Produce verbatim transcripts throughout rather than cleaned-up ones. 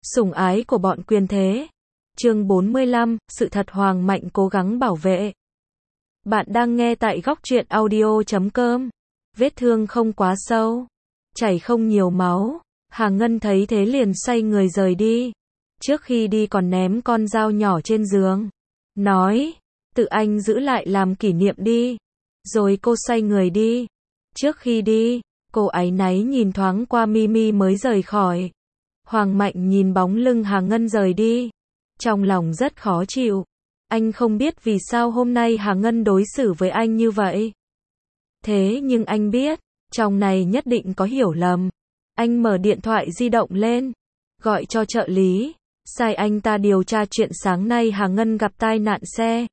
Sủng ái của bọn quyền thế. Chương bốn mươi lăm, sự thật Hoàng Mạnh cố gắng bảo vệ. Bạn đang nghe tại góc truyện audio chấm com. Vết thương không quá sâu, chảy không nhiều máu. Hà Ngân thấy thế liền xoay người rời đi. Trước khi đi còn ném con dao nhỏ trên giường. Nói, tự anh giữ lại làm kỷ niệm đi. Rồi cô xoay người đi. Trước khi đi, cô áy náy nhìn thoáng qua Mimi mới rời khỏi. Hoàng Mạnh nhìn bóng lưng Hà Ngân rời đi. Trong lòng rất khó chịu. Anh không biết vì sao hôm nay Hà Ngân đối xử với anh như vậy. Thế nhưng anh biết, trong này nhất định có hiểu lầm. Anh mở điện thoại di động lên, gọi cho trợ lý, sai anh ta điều tra chuyện sáng nay Hà Ngân gặp tai nạn xe.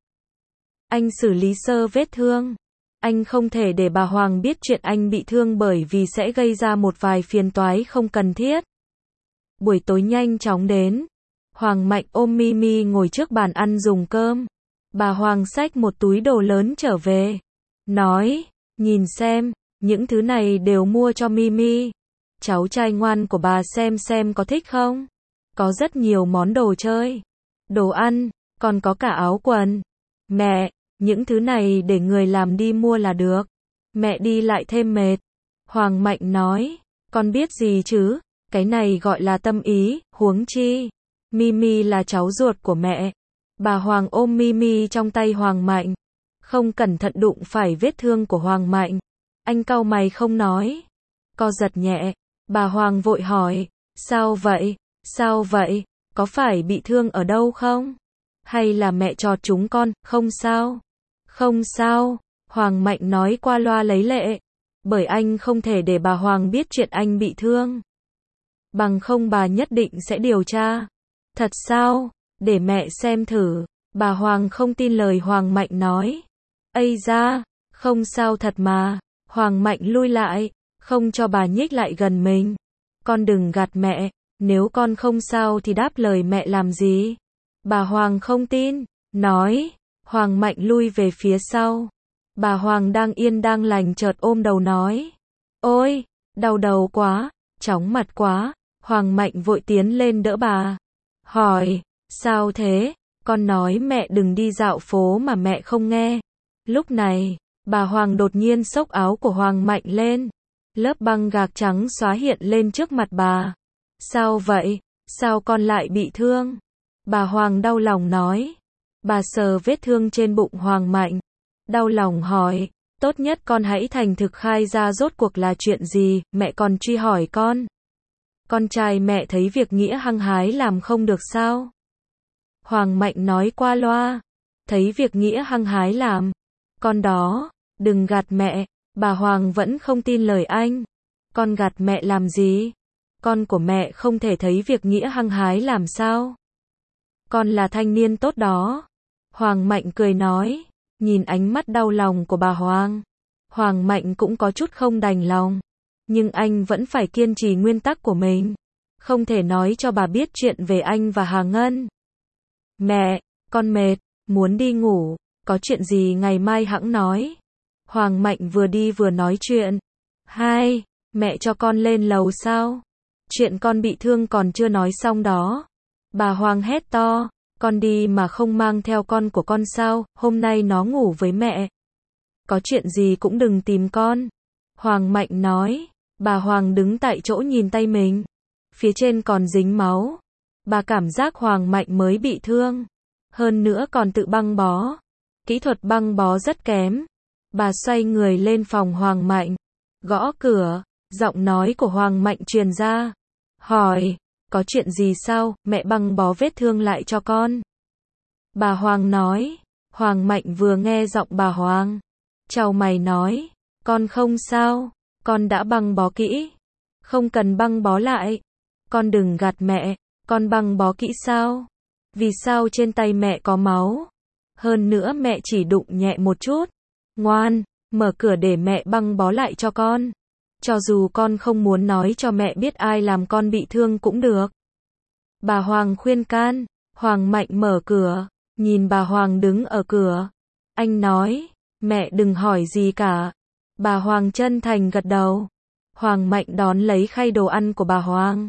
Anh xử lý sơ vết thương. Anh không thể để bà Hoàng biết chuyện anh bị thương bởi vì sẽ gây ra một vài phiền toái không cần thiết. Buổi tối nhanh chóng đến. Hoàng Mạnh ôm Mimi ngồi trước bàn ăn dùng cơm. Bà Hoàng xách một túi đồ lớn trở về. Nói, nhìn xem, những thứ này đều mua cho Mimi. Cháu trai ngoan của bà xem xem có thích không? Có rất nhiều món đồ chơi, đồ ăn, còn có cả áo quần. Mẹ, những thứ này để người làm đi mua là được. Mẹ đi lại thêm mệt. Hoàng Mạnh nói, con biết gì chứ? Cái này gọi là tâm ý, huống chi. Mimi là cháu ruột của mẹ. Bà Hoàng ôm Mimi trong tay Hoàng Mạnh. Không cẩn thận đụng phải vết thương của Hoàng Mạnh. Anh cau mày không nói. Co giật nhẹ. Bà Hoàng vội hỏi, sao vậy? Sao vậy? Có phải bị thương ở đâu không? Hay là mẹ chọt chúng con? Không sao. Không sao. Hoàng Mạnh nói qua loa lấy lệ. Bởi anh không thể để bà Hoàng biết chuyện anh bị thương. Bằng không bà nhất định sẽ điều tra. Thật sao? Để mẹ xem thử. Bà Hoàng không tin lời Hoàng Mạnh nói. Ây da, không sao thật mà. Hoàng Mạnh lui lại, không cho bà nhích lại gần mình. Con đừng gạt mẹ, nếu con không sao thì đáp lời mẹ làm gì? Bà Hoàng không tin, nói. Hoàng Mạnh lui về phía sau. Bà Hoàng đang yên đang lành chợt ôm đầu nói. Ôi, đau đầu quá, chóng mặt quá. Hoàng Mạnh vội tiến lên đỡ bà. Hỏi, sao thế? Con nói mẹ đừng đi dạo phố mà mẹ không nghe. Lúc này, bà Hoàng đột nhiên xốc áo của Hoàng Mạnh lên. Lớp băng gạc trắng xóa hiện lên trước mặt bà. Sao vậy? Sao con lại bị thương? Bà Hoàng đau lòng nói. Bà sờ vết thương trên bụng Hoàng Mạnh. Đau lòng hỏi, tốt nhất con hãy thành thực khai ra rốt cuộc là chuyện gì, mẹ còn truy hỏi con. Con trai mẹ thấy việc nghĩa hăng hái làm không được sao? Hoàng Mạnh nói qua loa. Thấy việc nghĩa hăng hái làm. Con đó, đừng gạt mẹ. Bà Hoàng vẫn không tin lời anh. Con gạt mẹ làm gì? Con của mẹ không thể thấy việc nghĩa hăng hái làm sao? Con là thanh niên tốt đó. Hoàng Mạnh cười nói. Nhìn ánh mắt đau lòng của bà Hoàng. Hoàng Mạnh cũng có chút không đành lòng. Nhưng anh vẫn phải kiên trì nguyên tắc của mình. Không thể nói cho bà biết chuyện về anh và Hà Ngân. Mẹ, con mệt, muốn đi ngủ. Có chuyện gì ngày mai hẵng nói. Hoàng Mạnh vừa đi vừa nói chuyện. Hai, mẹ cho con lên lầu sao? Chuyện con bị thương còn chưa nói xong đó. Bà Hoàng hét to. Con đi mà không mang theo con của con sao? Hôm nay nó ngủ với mẹ. Có chuyện gì cũng đừng tìm con. Hoàng Mạnh nói. Bà Hoàng đứng tại chỗ nhìn tay mình. Phía trên còn dính máu. Bà cảm giác Hoàng Mạnh mới bị thương. Hơn nữa còn tự băng bó. Kỹ thuật băng bó rất kém. Bà xoay người lên phòng Hoàng Mạnh. Gõ cửa. Giọng nói của Hoàng Mạnh truyền ra. Hỏi. Có chuyện gì sao? Mẹ băng bó vết thương lại cho con. Bà Hoàng nói. Hoàng Mạnh vừa nghe giọng bà Hoàng. Chào mày nói. Con không sao. Con đã băng bó kỹ. Không cần băng bó lại. Con đừng gạt mẹ. Con băng bó kỹ sao? Vì sao trên tay mẹ có máu? Hơn nữa mẹ chỉ đụng nhẹ một chút. Ngoan, mở cửa để mẹ băng bó lại cho con. Cho dù con không muốn nói cho mẹ biết ai làm con bị thương cũng được. Bà Hoàng khuyên can. Hoàng Mạnh mở cửa. Nhìn bà Hoàng đứng ở cửa. Anh nói. Mẹ đừng hỏi gì cả. Bà Hoàng chân thành gật đầu. Hoàng Mạnh đón lấy khay đồ ăn của bà Hoàng.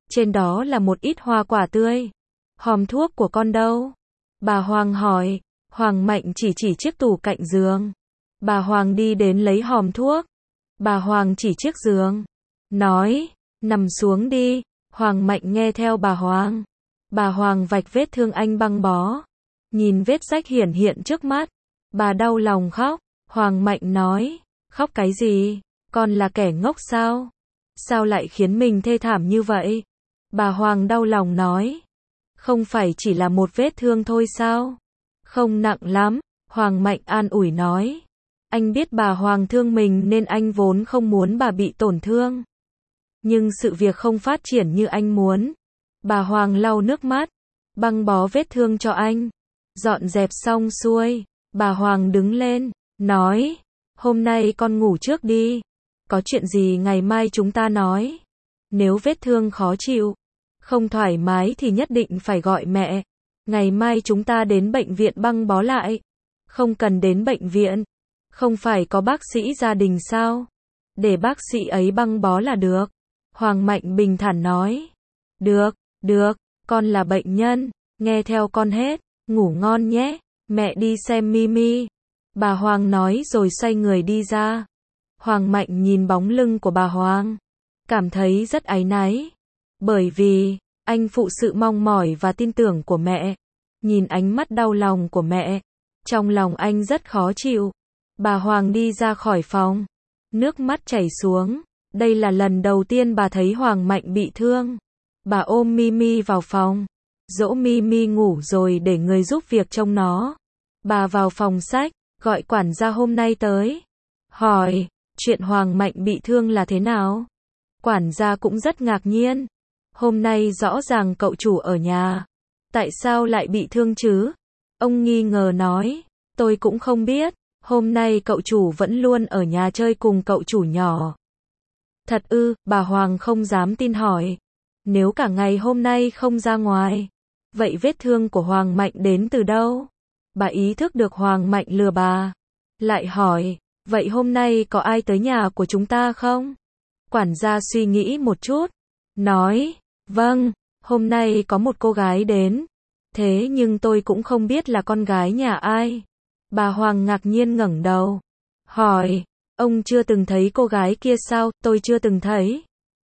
trên đó là một ít hoa quả tươi. Hòm thuốc của con đâu? Bà Hoàng hỏi. Hoàng Mạnh chỉ chỉ chiếc tủ cạnh giường. Bà Hoàng đi đến lấy hòm thuốc. Bà Hoàng chỉ chiếc giường. Nói, nằm xuống đi. Hoàng Mạnh nghe theo bà Hoàng. Bà Hoàng vạch vết thương anh băng bó. Nhìn vết rách hiển hiện trước mắt. Bà đau lòng khóc. Hoàng Mạnh nói, khóc cái gì? Con là kẻ ngốc sao? Sao lại khiến mình thê thảm như vậy? Bà Hoàng đau lòng nói, không phải chỉ là một vết thương thôi sao? Không nặng lắm. Hoàng Mạnh an ủi nói, anh biết bà Hoàng thương mình nên anh vốn không muốn bà bị tổn thương. Nhưng sự việc không phát triển như anh muốn. Bà Hoàng lau nước mắt, băng bó vết thương cho anh. Dọn dẹp xong xuôi, bà Hoàng đứng lên, nói, hôm nay con ngủ trước đi. Có chuyện gì ngày mai chúng ta nói. Nếu vết thương khó chịu, không thoải mái thì nhất định phải gọi mẹ. Ngày mai chúng ta đến bệnh viện băng bó lại. Không cần đến bệnh viện. Không phải có bác sĩ gia đình sao? Để bác sĩ ấy băng bó là được. Hoàng Mạnh bình thản nói. Được, được, con là bệnh nhân. Nghe theo con hết. Ngủ ngon nhé. Mẹ đi xem Mimi. Bà Hoàng nói rồi xoay người đi ra. Hoàng Mạnh nhìn bóng lưng của bà Hoàng. Cảm thấy rất áy náy. Bởi vì, anh phụ sự mong mỏi và tin tưởng của mẹ. Nhìn ánh mắt đau lòng của mẹ. Trong lòng anh rất khó chịu. Bà Hoàng đi ra khỏi phòng. Nước mắt chảy xuống. Đây là lần đầu tiên bà thấy Hoàng Mạnh bị thương. Bà ôm Mimi vào phòng. Dỗ Mimi ngủ rồi để người giúp việc trông nó. Bà vào phòng sách, gọi quản gia hôm nay tới. Hỏi, chuyện Hoàng Mạnh bị thương là thế nào? Quản gia cũng rất ngạc nhiên. Hôm nay rõ ràng cậu chủ ở nhà. Tại sao lại bị thương chứ? Ông nghi ngờ nói, tôi cũng không biết. Hôm nay cậu chủ vẫn luôn ở nhà chơi cùng cậu chủ nhỏ. Thật ư? Bà Hoàng không dám tin hỏi. Nếu cả ngày hôm nay không ra ngoài, vậy vết thương của Hoàng Mạnh đến từ đâu? Bà ý thức được Hoàng Mạnh lừa bà. Lại hỏi, vậy hôm nay có ai tới nhà của chúng ta không? Quản gia suy nghĩ một chút. Nói, vâng, hôm nay có một cô gái đến. Thế nhưng tôi cũng không biết là con gái nhà ai. Bà Hoàng ngạc nhiên ngẩng đầu. Hỏi, ông chưa từng thấy cô gái kia sao? Tôi chưa từng thấy.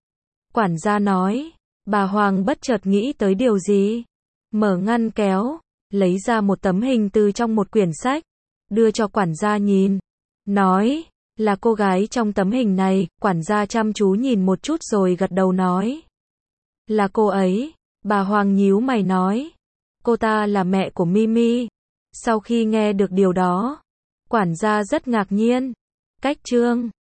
Quản gia nói. Bà Hoàng bất chợt nghĩ tới điều gì. Mở ngăn kéo, lấy ra một tấm hình từ trong một quyển sách. Đưa cho quản gia nhìn. Nói, là cô gái trong tấm hình này. Quản gia chăm chú nhìn một chút rồi gật đầu nói. Là cô ấy. Bà Hoàng nhíu mày nói. Cô ta là mẹ của Mimi. Sau khi nghe được điều đó, quản gia rất ngạc nhiên. Cách chương